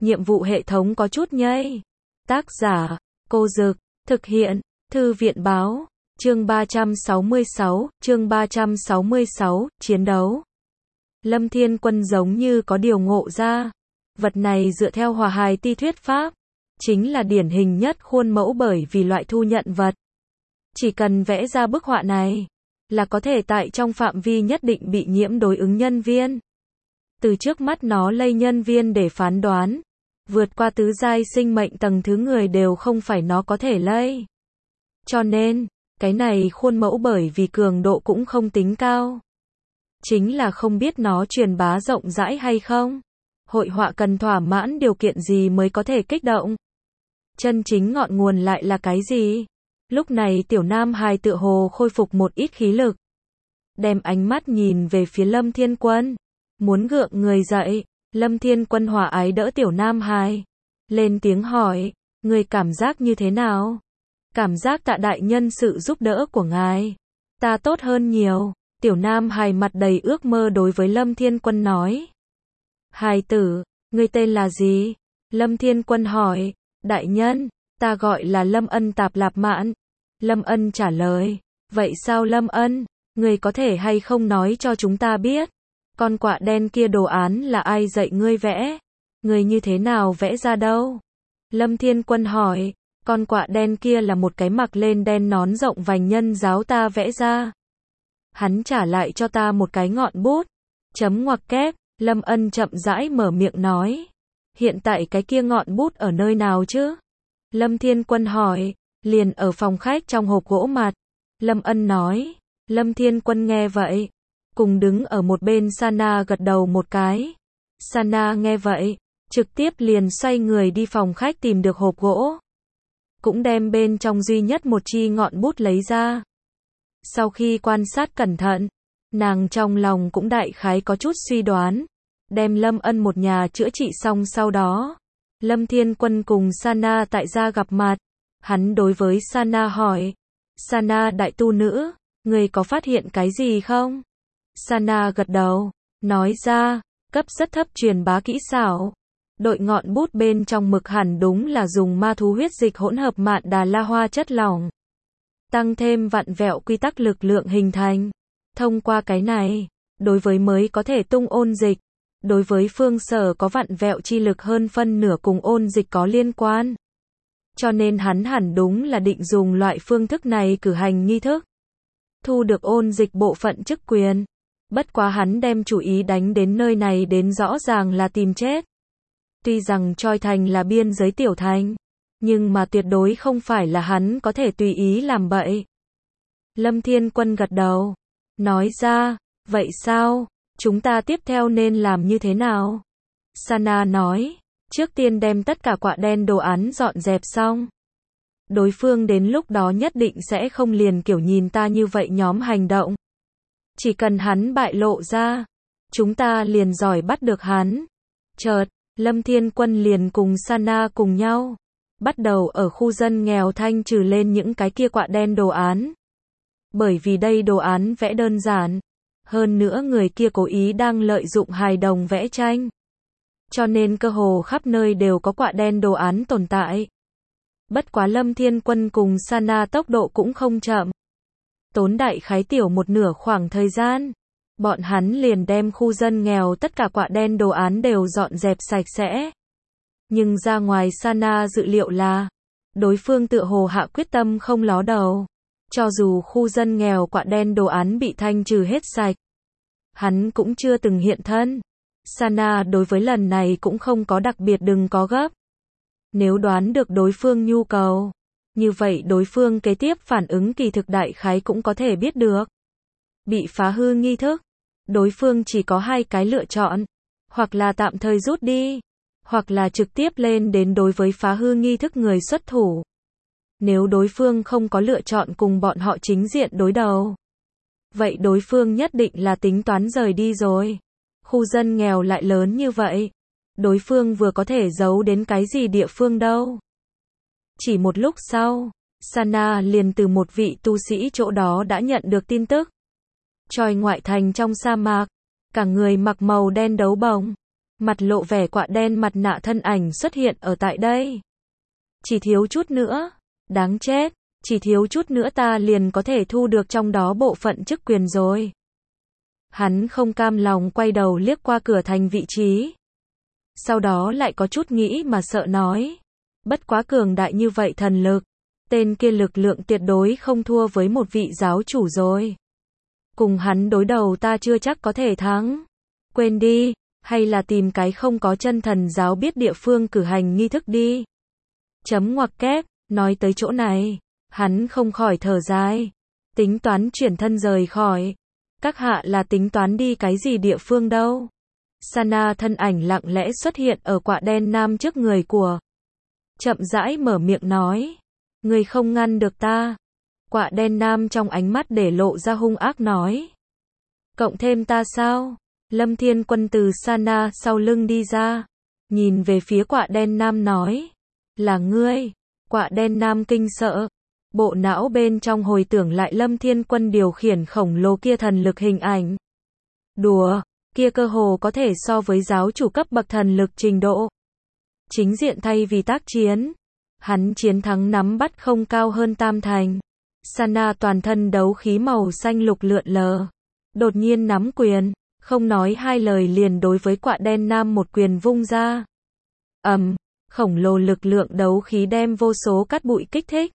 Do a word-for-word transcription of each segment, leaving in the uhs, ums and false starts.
nhiệm vụ hệ thống có chút nhây. Tác giả, Cô Dực, thực hiện, Thư viện báo, chương ba trăm sáu mươi sáu, chương ba trăm sáu mươi sáu, chiến đấu. Lâm Thiên Quân giống như có điều ngộ ra. Vật này dựa theo Hòa Hài Ti thuyết pháp, chính là điển hình nhất khuôn mẫu bởi vì loại thu nhận vật. Chỉ cần vẽ ra bức họa này, là có thể tại trong phạm vi nhất định bị nhiễm đối ứng nhân viên. Từ trước mắt nó lây nhân viên để phán đoán, vượt qua tứ giai sinh mệnh tầng thứ người đều không phải nó có thể lây. Cho nên, cái này khuôn mẫu bởi vì cường độ cũng không tính cao. Chính là không biết nó truyền bá rộng rãi hay không. Hội họa cần thỏa mãn điều kiện gì mới có thể kích động. Chân chính ngọn nguồn lại là cái gì? Lúc này tiểu nam hài tựa hồ khôi phục một ít khí lực. Đem ánh mắt nhìn về phía Lâm Thiên Quân. Muốn gượng người dậy, Lâm Thiên Quân hòa ái đỡ tiểu nam hài. Lên tiếng hỏi, người cảm giác như thế nào? Cảm giác tạ đại nhân sự giúp đỡ của ngài. Ta tốt hơn nhiều. Tiểu nam hài mặt đầy ước mơ đối với Lâm Thiên Quân nói. Hài tử, ngươi tên là gì? Lâm Thiên Quân hỏi. Đại nhân, ta gọi là Lâm Ân Tạp Lạp Mạn. Lâm Ân trả lời. Vậy sao Lâm Ân, ngươi có thể hay không nói cho chúng ta biết? Con quạ đen kia đồ án là ai dạy ngươi vẽ? Ngươi như thế nào vẽ ra đâu? Lâm Thiên Quân hỏi. Con quạ đen kia là một cái mặc lên đen nón rộng vành nhân giáo ta vẽ ra. Hắn trả lại cho ta một cái ngọn bút. Chấm ngoặc kép. Lâm Ân chậm rãi mở miệng nói. Hiện tại cái kia ngọn bút ở nơi nào chứ? Lâm Thiên Quân hỏi. Liền ở phòng khách trong hộp gỗ mặt. Lâm Ân nói. Lâm Thiên Quân nghe vậy, cùng đứng ở một bên Sana gật đầu một cái. Sana nghe vậy, trực tiếp liền xoay người đi phòng khách tìm được hộp gỗ. Cũng đem bên trong duy nhất một chi ngọn bút lấy ra. Sau khi quan sát cẩn thận, nàng trong lòng cũng đại khái có chút suy đoán. Đem Lâm Ân một nhà chữa trị xong sau đó. Lâm Thiên Quân cùng Sana tại gia gặp mặt. Hắn đối với Sana hỏi. Sana đại tu nữ, người có phát hiện cái gì không? Sana gật đầu, nói ra, cấp rất thấp truyền bá kỹ xảo. Đội ngọn bút bên trong mực hẳn đúng là dùng ma thú huyết dịch hỗn hợp mạn đà la hoa chất lỏng. Tăng thêm vặn vẹo quy tắc lực lượng hình thành. Thông qua cái này, đối với mới có thể tung ôn dịch. Đối với phương sở có vặn vẹo chi lực hơn phân nửa cùng ôn dịch có liên quan. Cho nên hắn hẳn đúng là định dùng loại phương thức này cử hành nghi thức. Thu được ôn dịch bộ phận chức quyền. Bất quá hắn đem chủ ý đánh đến nơi này đến rõ ràng là tìm chết. Tuy rằng Choi Thành là biên giới tiểu thành, nhưng mà tuyệt đối không phải là hắn có thể tùy ý làm bậy. Lâm Thiên Quân gật đầu, nói ra, vậy sao, chúng ta tiếp theo nên làm như thế nào? Sana nói, trước tiên đem tất cả quạ đen đồ án dọn dẹp xong. Đối phương đến lúc đó nhất định sẽ không liền kiểu nhìn ta như vậy nhóm hành động. Chỉ cần hắn bại lộ ra, chúng ta liền giỏi bắt được hắn. Chợt, Lâm Thiên Quân liền cùng Sana cùng nhau, bắt đầu ở khu dân nghèo thanh trừ lên những cái kia quạ đen đồ án. Bởi vì đây đồ án vẽ đơn giản, hơn nữa người kia cố ý đang lợi dụng hài đồng vẽ tranh. Cho nên cơ hồ khắp nơi đều có quạ đen đồ án tồn tại. Bất quá Lâm Thiên Quân cùng Sana tốc độ cũng không chậm. Tốn đại khái tiểu một nửa khoảng thời gian. Bọn hắn liền đem khu dân nghèo tất cả quạ đen đồ án đều dọn dẹp sạch sẽ. Nhưng ra ngoài Sana dự liệu là, đối phương tựa hồ hạ quyết tâm không ló đầu. Cho dù khu dân nghèo quạ đen đồ án bị thanh trừ hết sạch, hắn cũng chưa từng hiện thân. Sana đối với lần này cũng không có đặc biệt đừng có gấp. Nếu đoán được đối phương nhu cầu, như vậy đối phương kế tiếp phản ứng kỳ thực đại khái cũng có thể biết được. Bị phá hư nghi thức, đối phương chỉ có hai cái lựa chọn, hoặc là tạm thời rút đi, hoặc là trực tiếp lên đến đối với phá hư nghi thức người xuất thủ. Nếu đối phương không có lựa chọn cùng bọn họ chính diện đối đầu, vậy đối phương nhất định là tính toán rời đi rồi. Khu dân nghèo lại lớn như vậy, đối phương vừa có thể giấu đến cái gì địa phương đâu. Chỉ một lúc sau, Sana liền từ một vị tu sĩ chỗ đó đã nhận được tin tức. Choi ngoại thành trong sa mạc, cả người mặc màu đen đấu bồng, Mặt lộ vẻ quạ đen mặt nạ thân ảnh xuất hiện ở tại đây. Chỉ thiếu chút nữa. Đáng chết. Chỉ thiếu chút nữa ta liền có thể thu được trong đó bộ phận chức quyền rồi. Hắn không cam lòng quay đầu liếc qua cửa thành vị trí. Sau đó lại có chút nghĩ mà sợ nói. Bất quá cường đại như vậy thần lực. Tên kia lực lượng tuyệt đối không thua với một vị giáo chủ rồi. Cùng hắn đối đầu ta chưa chắc có thể thắng. Quên đi, hay là tìm cái không có chân thần giáo biết địa phương cử hành nghi thức đi. Chấm ngoặc kép, nói tới chỗ này, hắn không khỏi thở dài. Tính toán chuyển thân rời khỏi. Các hạ là tính toán đi cái gì địa phương đâu. Sana thân ảnh lặng lẽ xuất hiện ở quạ đen nam trước người của. Chậm rãi mở miệng nói. Người không ngăn được ta. Quạ đen nam trong ánh mắt để lộ ra hung ác nói. Cộng thêm ta sao? Lâm Thiên Quân từ Sana sau lưng đi ra. Nhìn về phía quạ đen nam nói. Là ngươi. Quạ đen nam kinh sợ. Bộ não bên trong hồi tưởng lại Lâm Thiên Quân điều khiển khổng lồ kia thần lực hình ảnh. Đùa, kia cơ hồ có thể so với giáo chủ cấp bậc thần lực trình độ. Chính diện thay vì tác chiến. Hắn chiến thắng nắm bắt không cao hơn tam thành. Sana toàn thân đấu khí màu xanh lục lượn lờ. Đột nhiên nắm quyền, không nói hai lời liền đối với quạ đen nam một quyền vung ra. Ầm, um, khổng lồ lực lượng đấu khí đem vô số cát bụi kích thích.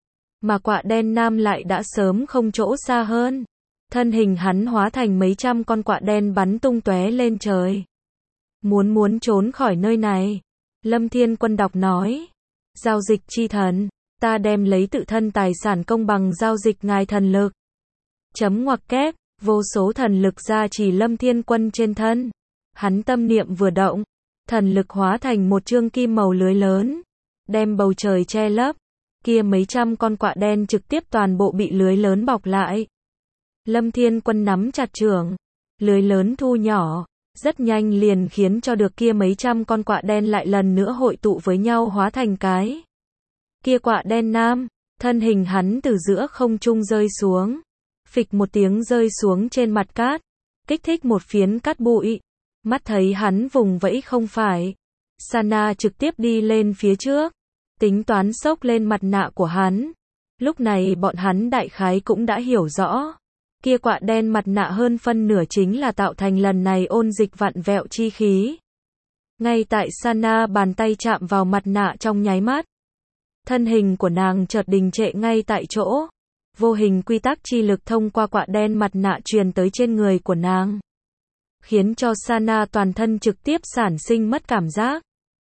Mà quạ đen nam lại đã sớm không chỗ xa hơn. Thân hình hắn hóa thành mấy trăm con quạ đen bắn tung tóe lên trời. Muốn muốn trốn khỏi nơi này. Lâm Thiên Quân đọc nói. Giao dịch chi thần. Ta đem lấy tự thân tài sản công bằng giao dịch ngài thần lực. Chấm ngoặc kép. Vô số thần lực ra chỉ Lâm Thiên Quân trên thân. Hắn tâm niệm vừa động. Thần lực hóa thành một chương kim màu lưới lớn. Đem bầu trời che lấp. Kia mấy trăm con quạ đen trực tiếp toàn bộ bị lưới lớn bọc lại. Lâm Thiên Quân nắm chặt chưởng. Lưới lớn thu nhỏ. Rất nhanh liền khiến cho được kia mấy trăm con quạ đen lại lần nữa hội tụ với nhau hóa thành cái. Kia quạ đen nam. Thân hình hắn từ giữa không trung rơi xuống. Phịch một tiếng rơi xuống trên mặt cát. Kích thích một phiến cát bụi. Mắt thấy hắn vùng vẫy không phải. Sana trực tiếp đi lên phía trước. Tính toán xốc lên mặt nạ của hắn. Lúc này bọn hắn đại khái cũng đã hiểu rõ. Kia quạ đen mặt nạ hơn phân nửa chính là tạo thành lần này ôn dịch vặn vẹo chi khí. Ngay tại Sana bàn tay chạm vào mặt nạ trong nháy mắt. Thân hình của nàng chợt đình trệ ngay tại chỗ. Vô hình quy tắc chi lực thông qua quạ đen mặt nạ truyền tới trên người của nàng. Khiến cho Sana toàn thân trực tiếp sản sinh mất cảm giác.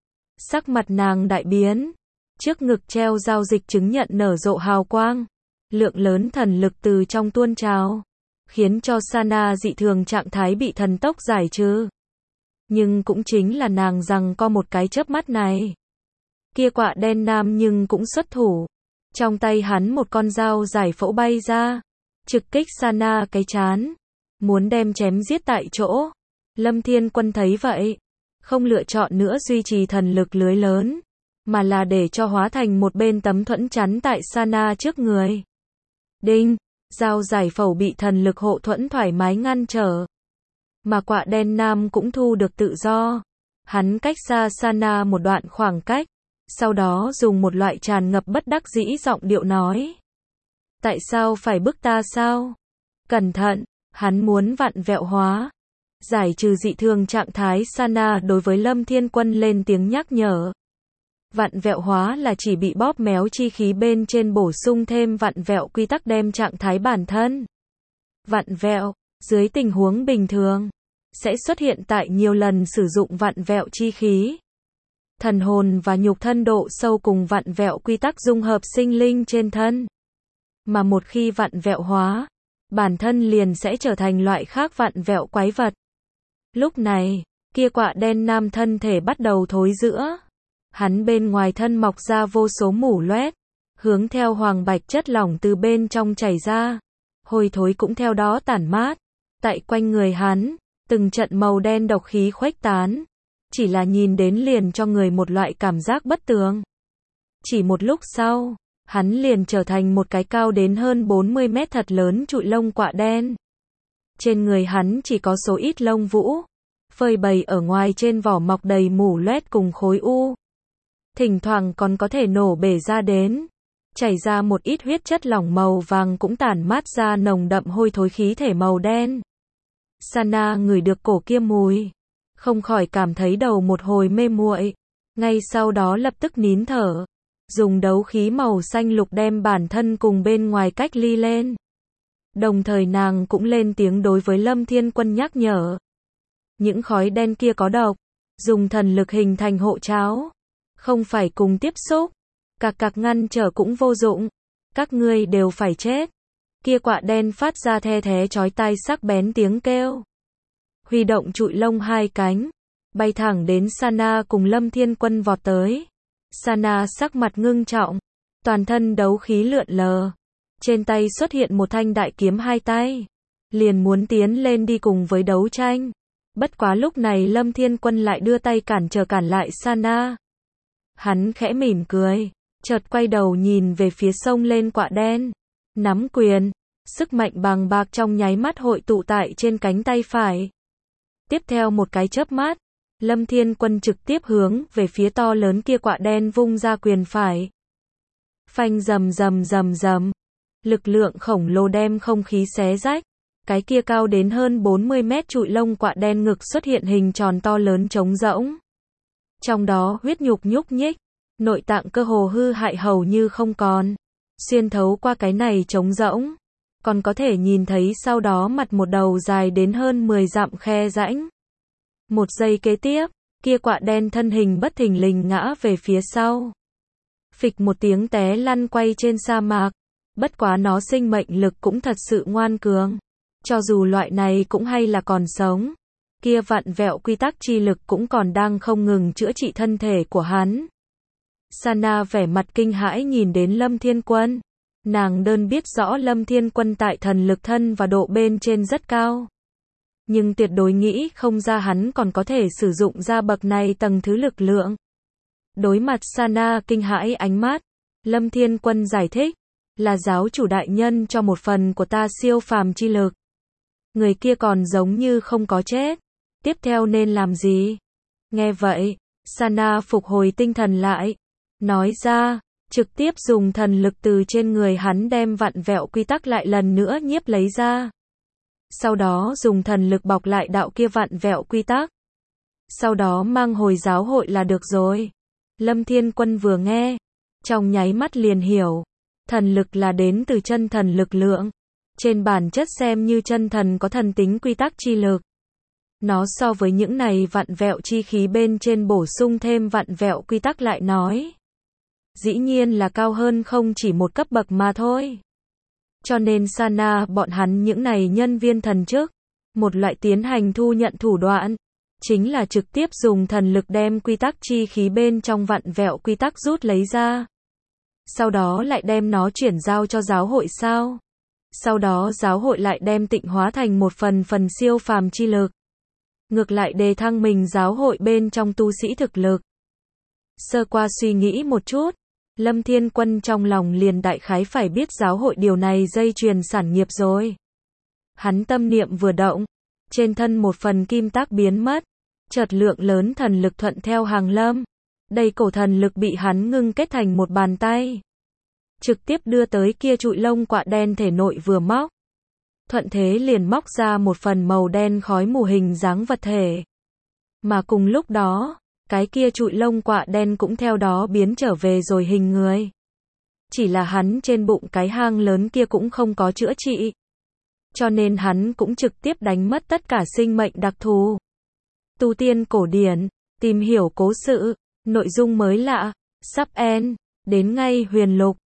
Sắc mặt nàng đại biến. Trước ngực treo giao dịch chứng nhận nở rộ hào quang. Lượng lớn thần lực từ trong tuôn trào. Khiến cho Sana dị thường trạng thái bị thần tốc giải trừ. Nhưng cũng chính là nàng rằng có một cái chớp mắt này. Kia quạ đen nam nhưng cũng xuất thủ. Trong tay hắn một con dao giải phẫu bay ra. Trực kích Sana cái chán. Muốn đem chém giết tại chỗ. Lâm Thiên Quân thấy vậy. Không lựa chọn nữa duy trì thần lực lưới lớn. Mà là để cho hóa thành một bên tấm thuẫn chắn tại Sana trước người. Đinh, dao giải phẫu bị thần lực hộ thuẫn thoải mái ngăn trở. Mà quạ đen nam cũng thu được tự do. Hắn cách xa Sana một đoạn khoảng cách. Sau đó dùng một loại tràn ngập bất đắc dĩ giọng điệu nói. Tại sao phải bức ta sao? Cẩn thận, hắn muốn vặn vẹo hóa. Giải trừ dị thường trạng thái Sana đối với Lâm Thiên Quân lên tiếng nhắc nhở. Vặn vẹo hóa là chỉ bị bóp méo chi khí bên trên bổ sung thêm vặn vẹo quy tắc đem trạng thái bản thân. Vặn vẹo, dưới tình huống bình thường, sẽ xuất hiện tại nhiều lần sử dụng vặn vẹo chi khí. Thần hồn và nhục thân độ sâu cùng vặn vẹo quy tắc dung hợp sinh linh trên thân. Mà một khi vặn vẹo hóa, bản thân liền sẽ trở thành loại khác vặn vẹo quái vật. Lúc này, kia quạ đen nam thân thể bắt đầu thối rữa. Hắn bên ngoài thân mọc ra vô số mủ loét, hướng theo hoàng bạch chất lỏng từ bên trong chảy ra. Hôi thối cũng theo đó tản mát. Tại quanh người hắn, từng trận màu đen độc khí khuếch tán. Chỉ là nhìn đến liền cho người một loại cảm giác bất tường. Chỉ một lúc sau, hắn liền trở thành một cái cao đến hơn bốn mươi mét thật lớn trụi lông quạ đen. Trên người hắn chỉ có số ít lông vũ. phơi bày ở ngoài trên vỏ mọc đầy mủ loét cùng khối u. Thỉnh thoảng còn có thể nổ bể ra đến, chảy ra một ít huyết chất lỏng màu vàng cũng tản mát ra nồng đậm hôi thối khí thể màu đen. Sana ngửi được cổ kia mùi, không khỏi cảm thấy đầu một hồi mê muội, ngay sau đó lập tức nín thở, dùng đấu khí màu xanh lục đem bản thân cùng bên ngoài cách ly lên. Đồng thời nàng cũng lên tiếng đối với Lâm Thiên Quân nhắc nhở. Những khói đen kia có độc, dùng thần lực hình thành hộ cháo, không phải cùng tiếp xúc, cạc cạc ngăn trở cũng vô dụng, các ngươi đều phải chết. Kia quạ đen phát ra the thé chói tai sắc bén tiếng kêu, huy động trụi lông hai cánh, bay thẳng đến Sana cùng Lâm Thiên Quân vọt tới. Sana sắc mặt ngưng trọng, toàn thân đấu khí lượn lờ, trên tay xuất hiện một thanh đại kiếm hai tay, liền muốn tiến lên đi cùng với đấu tranh. Bất quá lúc này Lâm Thiên Quân lại đưa tay cản trở cản lại Sana. Hắn khẽ mỉm cười, chợt quay đầu nhìn về phía sông lên quạ đen, nắm quyền, sức mạnh bàng bạc trong nháy mắt hội tụ tại trên cánh tay phải. Tiếp theo một cái chớp mắt, Lâm Thiên Quân trực tiếp hướng về phía to lớn kia quạ đen vung ra quyền phải. Phanh rầm rầm rầm rầm, lực lượng khổng lồ đem không khí xé rách. Cái kia cao đến hơn bốn mươi mét trụi lông quạ đen ngực xuất hiện hình tròn to lớn trống rỗng. Trong đó huyết nhục nhúc nhích, nội tạng cơ hồ hư hại hầu như không còn. Xuyên thấu qua cái này trống rỗng, còn có thể nhìn thấy sau đó mặt một đầu dài đến hơn mười dặm khe rãnh. Một giây kế tiếp, kia quạ đen thân hình bất thình lình ngã về phía sau. Phịch một tiếng té lăn quay trên sa mạc. Bất quá nó sinh mệnh lực cũng thật sự ngoan cường. Cho dù loại này cũng hay là còn sống, kia vặn vẹo quy tắc chi lực cũng còn đang không ngừng chữa trị thân thể của hắn. Sana vẻ mặt kinh hãi nhìn đến Lâm Thiên Quân. Nàng đơn biết rõ Lâm Thiên Quân tại thần lực thân và độ bên trên rất cao, nhưng tuyệt đối nghĩ không ra hắn còn có thể sử dụng ra bậc này tầng thứ lực lượng. Đối mặt Sana kinh hãi ánh mắt, Lâm Thiên Quân giải thích, là giáo chủ đại nhân cho một phần của ta siêu phàm chi lực. Người kia còn giống như không có chết. Tiếp theo nên làm gì? Nghe vậy, Sana phục hồi tinh thần lại, nói ra, trực tiếp dùng thần lực từ trên người hắn đem vặn vẹo quy tắc lại lần nữa nhiếp lấy ra. Sau đó dùng thần lực bọc lại đạo kia vặn vẹo quy tắc. Sau đó mang hồi giáo hội là được rồi. Lâm Thiên Quân vừa nghe, trong nháy mắt liền hiểu. Thần lực là đến từ chân thần lực lượng. Trên bản chất xem như chân thần có thần tính quy tắc chi lực. Nó so với những này vặn vẹo chi khí bên trên bổ sung thêm vặn vẹo quy tắc lại nói. Dĩ nhiên là cao hơn không chỉ một cấp bậc mà thôi. Cho nên Sana bọn hắn những này nhân viên thần chức, một loại tiến hành thu nhận thủ đoạn, chính là trực tiếp dùng thần lực đem quy tắc chi khí bên trong vặn vẹo quy tắc rút lấy ra. Sau đó lại đem nó chuyển giao cho giáo hội sao. Sau đó giáo hội lại đem tịnh hóa thành một phần phần siêu phàm chi lực. Ngược lại đề thăng mình giáo hội bên trong tu sĩ thực lực. Sơ qua suy nghĩ một chút, Lâm Thiên Quân trong lòng liền đại khái phải biết giáo hội điều này dây chuyền sản nghiệp rồi. Hắn tâm niệm vừa động, trên thân một phần kim tác biến mất, chợt lượng lớn thần lực thuận theo hàng lâm. Đây cổ thần lực bị hắn ngưng kết thành một bàn tay, trực tiếp đưa tới kia trụi lông quạ đen thể nội vừa móc. Thuận thế liền móc ra một phần màu đen khói mù hình dáng vật thể. Mà cùng lúc đó, cái kia trụi lông quạ đen cũng theo đó biến trở về rồi hình người. Chỉ là hắn trên bụng cái hang lớn kia cũng không có chữa trị. Cho nên hắn cũng trực tiếp đánh mất tất cả sinh mệnh đặc thù. Tu tiên cổ điển, tìm hiểu cố sự, nội dung mới lạ, sắp end, đến ngay huyền lục.